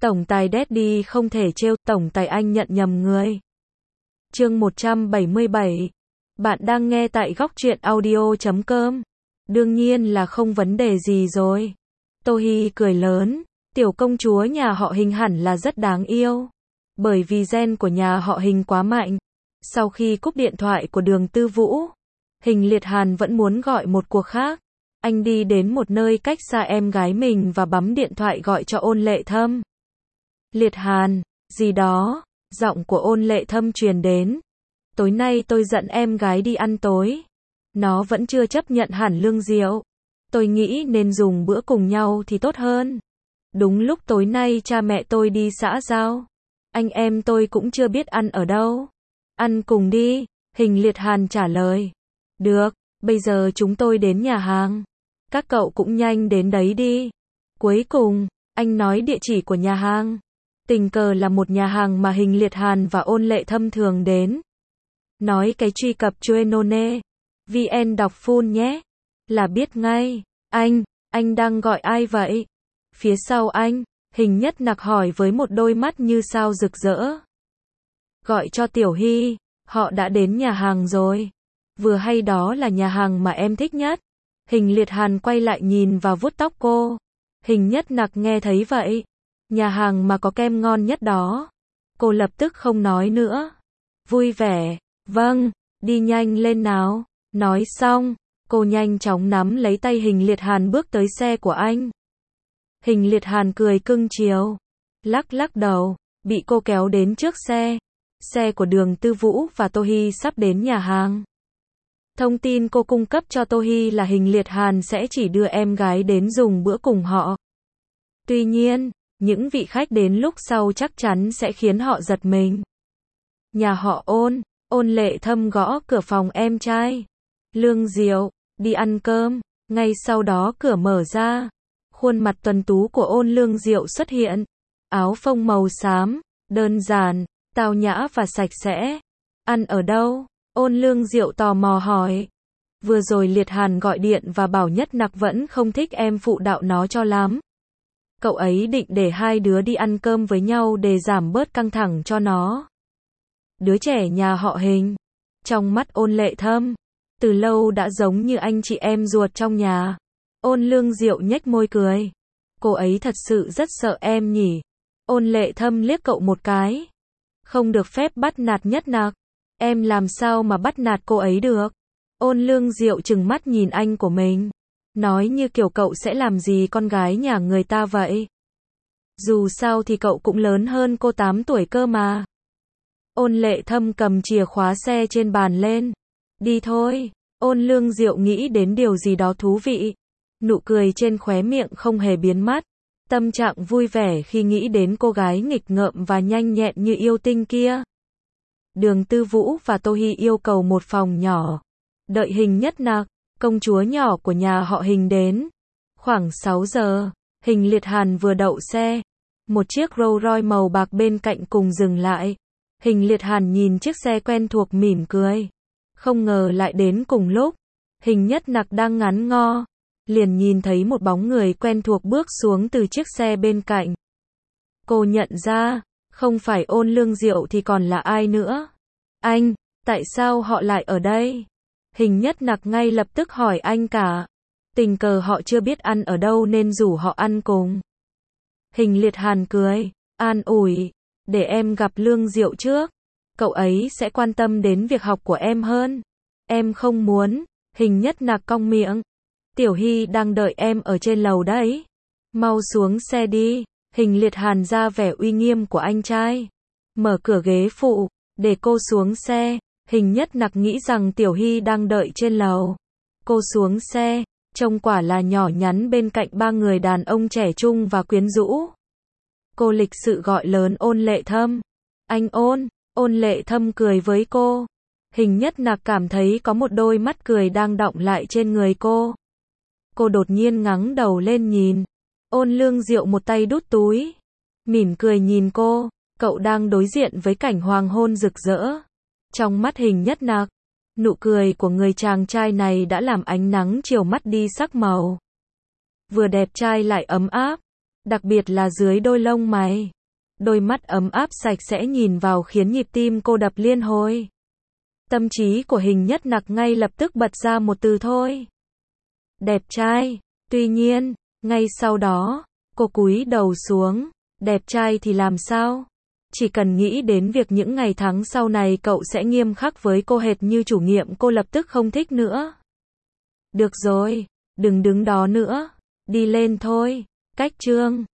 Tổng tài Daddy không thể trêu, tổng tài anh nhận nhầm người. Chương 177. Bạn đang nghe tại góc truyện audio.com. Đương nhiên là không vấn đề gì rồi. Tohi cười lớn, tiểu công chúa nhà họ Hình hẳn là rất đáng yêu. Bởi vì gen của nhà họ Hình quá mạnh. Sau khi cúp điện thoại của Đường Tư Vũ, Hình Liệt Hàn vẫn muốn gọi một cuộc khác. Anh đi đến một nơi cách xa em gái mình và bấm điện thoại gọi cho Ôn Lệ Thâm. Liệt Hàn, gì đó, giọng của Ôn Lệ Thâm truyền đến. Tối nay tôi dẫn em gái đi ăn tối. Nó vẫn chưa chấp nhận hẳn Lương Diệu. Tôi nghĩ nên dùng bữa cùng nhau thì tốt hơn. Đúng lúc tối nay cha mẹ tôi đi xã giao. Anh em tôi cũng chưa biết ăn ở đâu. Ăn cùng đi, Hình Liệt Hàn trả lời. Được, bây giờ chúng tôi đến nhà hàng. Các cậu cũng nhanh đến đấy đi. Cuối cùng, anh nói địa chỉ của nhà hàng. Tình cờ là một nhà hàng mà Hình Liệt Hàn và Ôn Lệ Thâm thường đến. Nói cái truy cập Chuenone VN đọc full nhé. Là biết ngay. Anh đang gọi ai vậy? Phía sau anh, Hình Nhất Nặc hỏi với một đôi mắt như sao rực rỡ. Gọi cho Tiểu Hy, họ đã đến nhà hàng rồi. Vừa hay đó là nhà hàng mà em thích nhất. Hình Liệt Hàn quay lại nhìn và vuốt tóc cô. Hình Nhất Nặc nghe thấy vậy. Nhà hàng mà có kem ngon nhất đó. Cô lập tức không nói nữa. Vui vẻ, vâng, đi nhanh lên nào. Nói xong, cô nhanh chóng nắm lấy tay Hình Liệt Hàn bước tới xe của anh. Hình Liệt Hàn cười cưng chiều, lắc đầu, bị cô kéo đến trước xe. Xe của Đường Tư Vũ và Tohi sắp đến nhà hàng. Thông tin cô cung cấp cho Tohi là Hình Liệt Hàn sẽ chỉ đưa em gái đến dùng bữa cùng họ. Tuy nhiên, những vị khách đến lúc sau chắc chắn sẽ khiến họ giật mình. Nhà họ Ôn Lệ Thâm gõ cửa phòng em trai. Lương Diệu, đi ăn cơm. Ngay sau đó cửa mở ra. Khuôn mặt tuấn tú của Ôn Lương Diệu xuất hiện. Áo phông màu xám, đơn giản, tao nhã và sạch sẽ. Ăn ở đâu? Ôn Lương Diệu tò mò hỏi. Vừa rồi Liệt Hàn gọi điện và bảo Nhất Nặc vẫn không thích em phụ đạo nó cho lắm. Cậu ấy định để hai đứa đi ăn cơm với nhau để giảm bớt căng thẳng cho nó. Đứa trẻ nhà họ Hình. Trong mắt Ôn Lệ Thâm, từ lâu đã giống như anh chị em ruột trong nhà. Ôn Lương Diệu nhếch môi cười. Cô ấy thật sự rất sợ em nhỉ. Ôn Lệ Thâm liếc cậu một cái. Không được phép bắt nạt Nhất Nặc. Em làm sao mà bắt nạt cô ấy được? Ôn Lương Diệu trừng mắt nhìn anh của mình. Nói như kiểu cậu sẽ làm gì con gái nhà người ta vậy. Dù sao thì cậu cũng lớn hơn cô 8 tuổi cơ mà. Ôn Lệ Thâm cầm chìa khóa xe trên bàn lên. Đi thôi. Ôn Lương Diệu nghĩ đến điều gì đó thú vị. Nụ cười trên khóe miệng không hề biến mất. Tâm trạng vui vẻ khi nghĩ đến cô gái nghịch ngợm và nhanh nhẹn như yêu tinh kia. Đường Tư Vũ và Tohi yêu cầu một phòng nhỏ. Đợi Hình Nhất Nặc, công chúa nhỏ của nhà họ Hình đến. Khoảng 6 giờ, Hình Liệt Hàn vừa đậu xe. Một chiếc Rolls Royce màu bạc bên cạnh cùng dừng lại. Hình Liệt Hàn nhìn chiếc xe quen thuộc mỉm cười. Không ngờ lại đến cùng lúc. Hình Nhất Nặc đang ngắn ngo. Liền nhìn thấy một bóng người quen thuộc bước xuống từ chiếc xe bên cạnh. Cô nhận ra, không phải Ôn Lương Diệu thì còn là ai nữa. Anh, tại sao họ lại ở đây? Hình Nhất Nặc ngay lập tức hỏi anh cả. Tình cờ họ chưa biết ăn ở đâu nên rủ họ ăn cùng. Hình Liệt Hàn cười, an ủi, để em gặp Lương Diệu trước. Cậu ấy sẽ quan tâm đến việc học của em hơn. Em không muốn. Hình Nhất Nặc cong miệng. Tiểu Hy đang đợi em ở trên lầu đấy. Mau xuống xe đi. Hình Liệt Hàn ra vẻ uy nghiêm của anh trai. Mở cửa ghế phụ, để cô xuống xe. Hình Nhất Nặc nghĩ rằng Tiểu Hy đang đợi trên lầu. Cô xuống xe, trông quả là nhỏ nhắn bên cạnh ba người đàn ông trẻ trung và quyến rũ. Cô lịch sự gọi lớn Ôn Lệ Thâm. Anh Ôn Lệ Thâm cười với cô. Hình Nhất Nặc cảm thấy có một đôi mắt cười đang đọng lại trên người cô. Cô đột nhiên ngẩng đầu lên nhìn. Ôn Lương Diệu một tay đút túi. Mỉm cười nhìn cô. Cậu đang đối diện với cảnh hoàng hôn rực rỡ. Trong mắt Hình Nhất Nặc, nụ cười của người chàng trai này đã làm ánh nắng chiều mất đi sắc màu. Vừa đẹp trai lại ấm áp. Đặc biệt là dưới đôi lông mày. Đôi mắt ấm áp sạch sẽ nhìn vào khiến nhịp tim cô đập liên hồi. Tâm trí của Hình Nhất Nặc ngay lập tức bật ra một từ thôi. Đẹp trai. Tuy nhiên, ngay sau đó, cô cúi đầu xuống. Đẹp trai thì làm sao? Chỉ cần nghĩ đến việc những ngày tháng sau này cậu sẽ nghiêm khắc với cô hệt như chủ nhiệm, cô lập tức không thích nữa. Được rồi, đừng đứng đó nữa. Đi lên thôi. Cách chương